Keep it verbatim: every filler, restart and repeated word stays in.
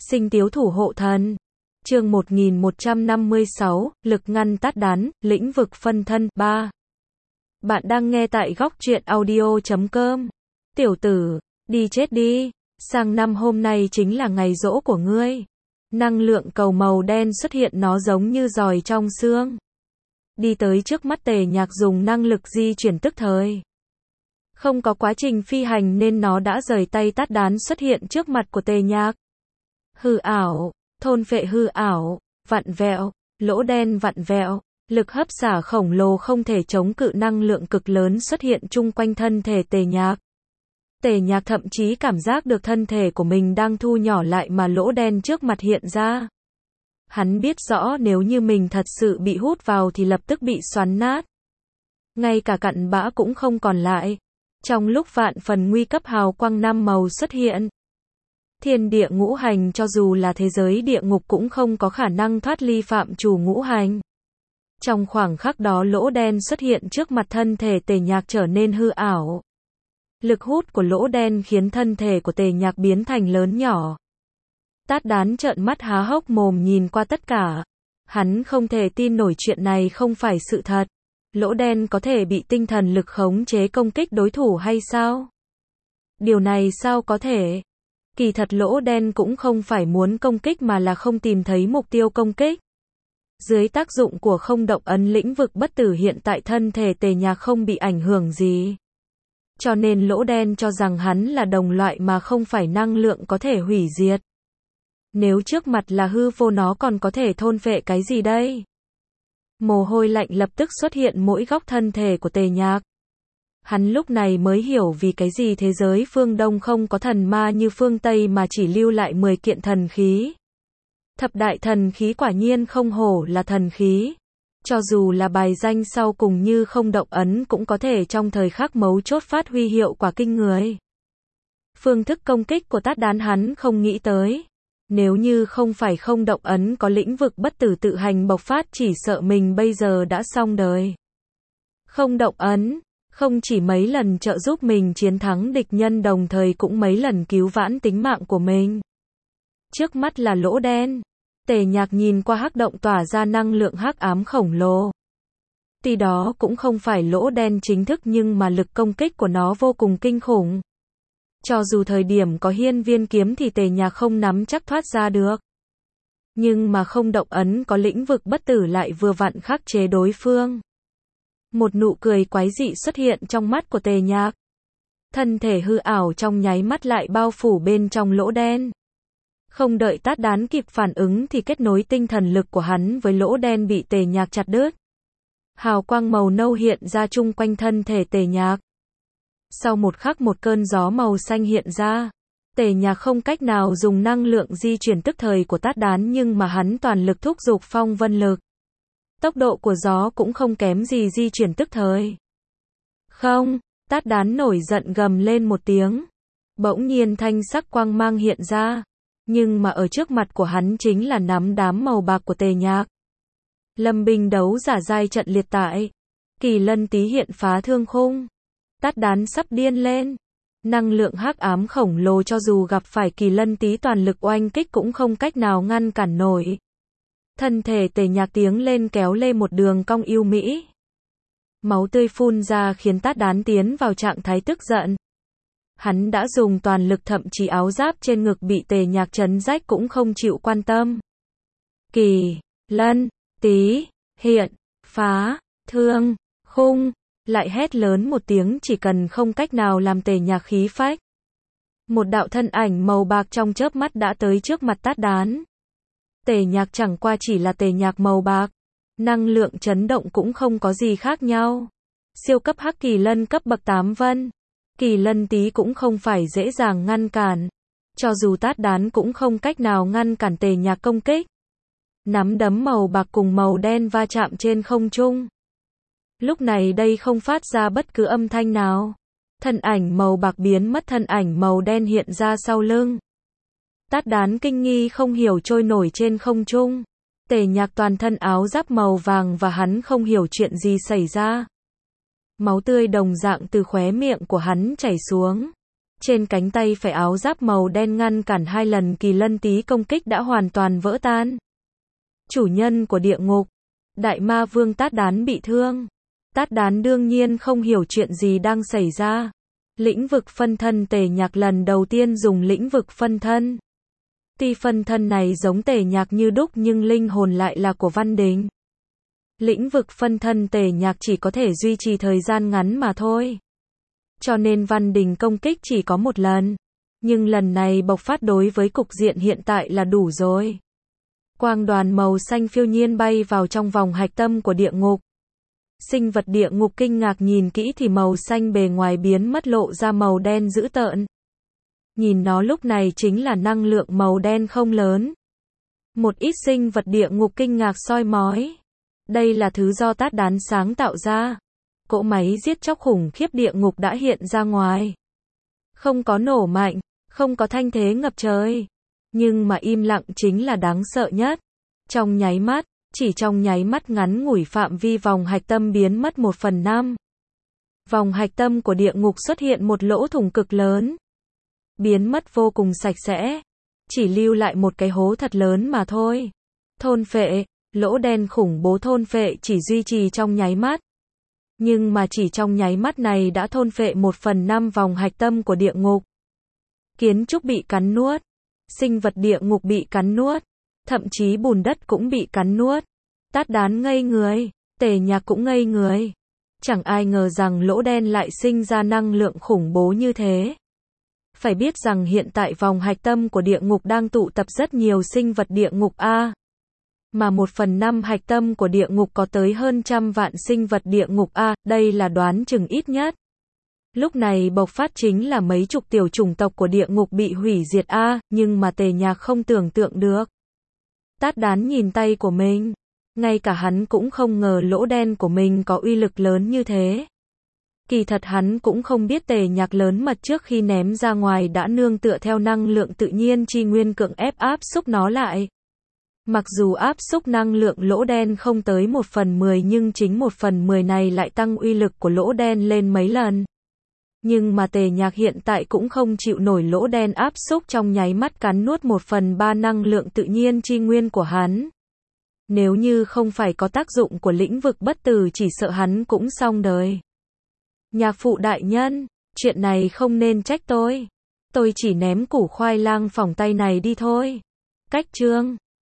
Sinh Tiếu Thủ Hộ Thần. Chương một nghìn một trăm năm mươi sáu, lực ngăn tát đán, lĩnh vực phân thân, ba. Bạn đang nghe tại góc truyện audio chấm com. Tiểu tử, đi chết đi, sang năm hôm nay chính là ngày giỗ của ngươi. Năng lượng cầu màu đen xuất hiện, nó giống như giòi trong xương. Đi tới trước mắt Tề Nhạc, dùng năng lực di chuyển tức thời. Không có quá trình phi hành nên nó đã rời tay tát đán xuất hiện trước mặt của Tề Nhạc. Hư ảo, thôn phệ hư ảo, vặn vẹo, lỗ đen vặn vẹo, lực hấp xả khổng lồ không thể chống cự, năng lượng cực lớn xuất hiện chung quanh thân thể Tề Nhạc. Tề Nhạc thậm chí cảm giác được thân thể của mình đang thu nhỏ lại mà lỗ đen trước mặt hiện ra. Hắn biết rõ nếu như mình thật sự bị hút vào thì lập tức bị xoắn nát. Ngay cả cặn bã cũng không còn lại. Trong lúc vạn phần nguy cấp, hào quang năm màu xuất hiện. Thiên địa ngũ hành cho dù là thế giới địa ngục cũng không có khả năng thoát ly phạm chủ ngũ hành. Trong khoảng khắc đó, lỗ đen xuất hiện trước mặt thân thể Tề Nhạc trở nên hư ảo. Lực hút của lỗ đen khiến thân thể của Tề Nhạc biến thành lớn nhỏ. Tát đán trợn mắt há hốc mồm nhìn qua tất cả. Hắn không thể tin nổi chuyện này không phải sự thật. Lỗ đen có thể bị tinh thần lực khống chế công kích đối thủ hay sao? Điều này sao có thể? Kỳ thật lỗ đen cũng không phải muốn công kích mà là không tìm thấy mục tiêu công kích. Dưới tác dụng của không động ấn, lĩnh vực bất tử, hiện tại thân thể Tề Nhạc không bị ảnh hưởng gì. Cho nên lỗ đen cho rằng hắn là đồng loại mà không phải năng lượng có thể hủy diệt. Nếu trước mặt là hư vô, nó còn có thể thôn phệ cái gì đây? Mồ hôi lạnh lập tức xuất hiện mỗi góc thân thể của Tề Nhạc. Hắn lúc này mới hiểu vì cái gì thế giới phương Đông không có thần ma như phương Tây mà chỉ lưu lại mười kiện thần khí. Thập đại thần khí quả nhiên không hổ là thần khí. Cho dù là bài danh sau cùng như không động ấn cũng có thể trong thời khắc mấu chốt phát huy hiệu quả kinh người. Phương thức công kích của tát đán hắn không nghĩ tới. Nếu như không phải không động ấn có lĩnh vực bất tử tự hành bộc phát, chỉ sợ mình bây giờ đã xong đời. Không động ấn không chỉ mấy lần trợ giúp mình chiến thắng địch nhân, đồng thời cũng mấy lần cứu vãn tính mạng của mình. Trước mắt là lỗ đen. Tề Nhạc nhìn qua hắc động tỏa ra năng lượng hắc ám khổng lồ. Tuy đó cũng không phải lỗ đen chính thức nhưng mà lực công kích của nó vô cùng kinh khủng. Cho dù thời điểm có hiên viên kiếm thì Tề Nhạc không nắm chắc thoát ra được. Nhưng mà không động ấn có lĩnh vực bất tử lại vừa vặn khắc chế đối phương. Một nụ cười quái dị xuất hiện trong mắt của Tề Nhạc. Thân thể hư ảo trong nháy mắt lại bao phủ bên trong lỗ đen. Không đợi tát đán kịp phản ứng thì kết nối tinh thần lực của hắn với lỗ đen bị Tề Nhạc chặt đứt. Hào quang màu nâu hiện ra chung quanh thân thể Tề Nhạc. Sau một khắc, một cơn gió màu xanh hiện ra. Tề Nhạc không cách nào dùng năng lượng di chuyển tức thời của tát đán nhưng mà hắn toàn lực thúc giục phong vân lực. Tốc độ của gió cũng không kém gì di chuyển tức thời. Không, tát đán nổi giận gầm lên một tiếng. Bỗng nhiên thanh sắc quang mang hiện ra. Nhưng mà ở trước mặt của hắn chính là nắm đám màu bạc của Tề Nhạc. Lâm binh đấu giả giai trận liệt tại. Kỳ lân tý hiện phá thương khung. Tát đán sắp điên lên. Năng lượng hắc ám khổng lồ cho dù gặp phải kỳ lân tý toàn lực oanh kích cũng không cách nào ngăn cản nổi. Thân thể Tề Nhạc tiếng lên kéo lê một đường cong yêu mỹ. Máu tươi phun ra khiến tát đán tiến vào trạng thái tức giận. Hắn đã dùng toàn lực, thậm chí áo giáp trên ngực bị Tề Nhạc chấn rách cũng không chịu quan tâm. Kỳ lân tý hiện phá thương khung, lại hét lớn một tiếng, chỉ cần không cách nào làm Tề Nhạc khí phách. Một đạo thân ảnh màu bạc trong chớp mắt đã tới trước mặt tát đán. Tề Nhạc chẳng qua chỉ là Tề Nhạc màu bạc. Năng lượng chấn động cũng không có gì khác nhau. Siêu cấp hắc kỳ lân cấp bậc tám vân. Kỳ lân tý cũng không phải dễ dàng ngăn cản. Cho dù tát đán cũng không cách nào ngăn cản Tề Nhạc công kích. Nắm đấm màu bạc cùng màu đen va chạm trên không trung. Lúc này đây không phát ra bất cứ âm thanh nào. Thân ảnh màu bạc biến mất, thân ảnh màu đen hiện ra sau lưng. Tát đán kinh nghi không hiểu trôi nổi trên không trung. Tề Nhạc toàn thân áo giáp màu vàng và hắn không hiểu chuyện gì xảy ra. Máu tươi đồng dạng từ khóe miệng của hắn chảy xuống. Trên cánh tay phải áo giáp màu đen ngăn cản hai lần kỳ lân tí công kích đã hoàn toàn vỡ tan. Chủ nhân của địa ngục, Đại Ma Vương Tát Đán bị thương. Tát Đán đương nhiên không hiểu chuyện gì đang xảy ra. Lĩnh vực phân thân Tề Nhạc lần đầu tiên dùng lĩnh vực phân thân. Tuy phân thân này giống Tề Nhạc như đúc nhưng linh hồn lại là của Văn Đình. Lĩnh vực phân thân Tề Nhạc chỉ có thể duy trì thời gian ngắn mà thôi. Cho nên Văn Đình công kích chỉ có một lần. Nhưng lần này bộc phát đối với cục diện hiện tại là đủ rồi. Quang đoàn màu xanh phiêu nhiên bay vào trong vòng hạch tâm của địa ngục. Sinh vật địa ngục kinh ngạc nhìn kỹ thì màu xanh bề ngoài biến mất lộ ra màu đen dữ tợn. Nhìn nó lúc này chính là năng lượng màu đen không lớn. Một ít sinh vật địa ngục kinh ngạc soi mói. Đây là thứ do Tát Đán sáng tạo ra. Cỗ máy giết chóc khủng khiếp địa ngục đã hiện ra ngoài. Không có nổ mạnh, không có thanh thế ngập trời. Nhưng mà im lặng chính là đáng sợ nhất. Trong nháy mắt, chỉ trong nháy mắt ngắn ngủi phạm vi vòng hạch tâm biến mất một phần năm. Vòng hạch tâm của địa ngục xuất hiện một lỗ thủng cực lớn. Biến mất vô cùng sạch sẽ. Chỉ lưu lại một cái hố thật lớn mà thôi. Thôn phệ, lỗ đen khủng bố thôn phệ chỉ duy trì trong nháy mắt. Nhưng mà chỉ trong nháy mắt này đã thôn phệ một phần năm vòng hạch tâm của địa ngục. Kiến trúc bị cắn nuốt. Sinh vật địa ngục bị cắn nuốt. Thậm chí bùn đất cũng bị cắn nuốt. Tát Đán ngây người. Tề Nhạc cũng ngây người. Chẳng ai ngờ rằng lỗ đen lại sinh ra năng lượng khủng bố như thế. Phải biết rằng hiện tại vòng hạch tâm của địa ngục đang tụ tập rất nhiều sinh vật địa ngục A. Mà một phần năm hạch tâm của địa ngục có tới hơn trăm vạn sinh vật địa ngục A, đây là đoán chừng ít nhất. Lúc này bộc phát chính là mấy chục tiểu chủng tộc của địa ngục bị hủy diệt A, nhưng mà Tề Nhạc không tưởng tượng được. Tát Đán nhìn tay của mình. Ngay cả hắn cũng không ngờ lỗ đen của mình có uy lực lớn như thế. Kỳ thật hắn cũng không biết Tề Nhạc lớn mật trước khi ném ra ngoài đã nương tựa theo năng lượng tự nhiên chi nguyên cưỡng ép áp xúc nó lại. Mặc dù áp xúc năng lượng lỗ đen không tới một phần mười nhưng chính một phần mười này lại tăng uy lực của lỗ đen lên mấy lần. Nhưng mà Tề Nhạc hiện tại cũng không chịu nổi lỗ đen áp xúc trong nháy mắt cắn nuốt một phần ba năng lượng tự nhiên chi nguyên của hắn. Nếu như không phải có tác dụng của lĩnh vực bất tử chỉ sợ hắn cũng xong đời. Nhạc phụ đại nhân, chuyện này không nên trách tôi. Tôi chỉ ném củ khoai lang phỏng tay này đi thôi. Cách chương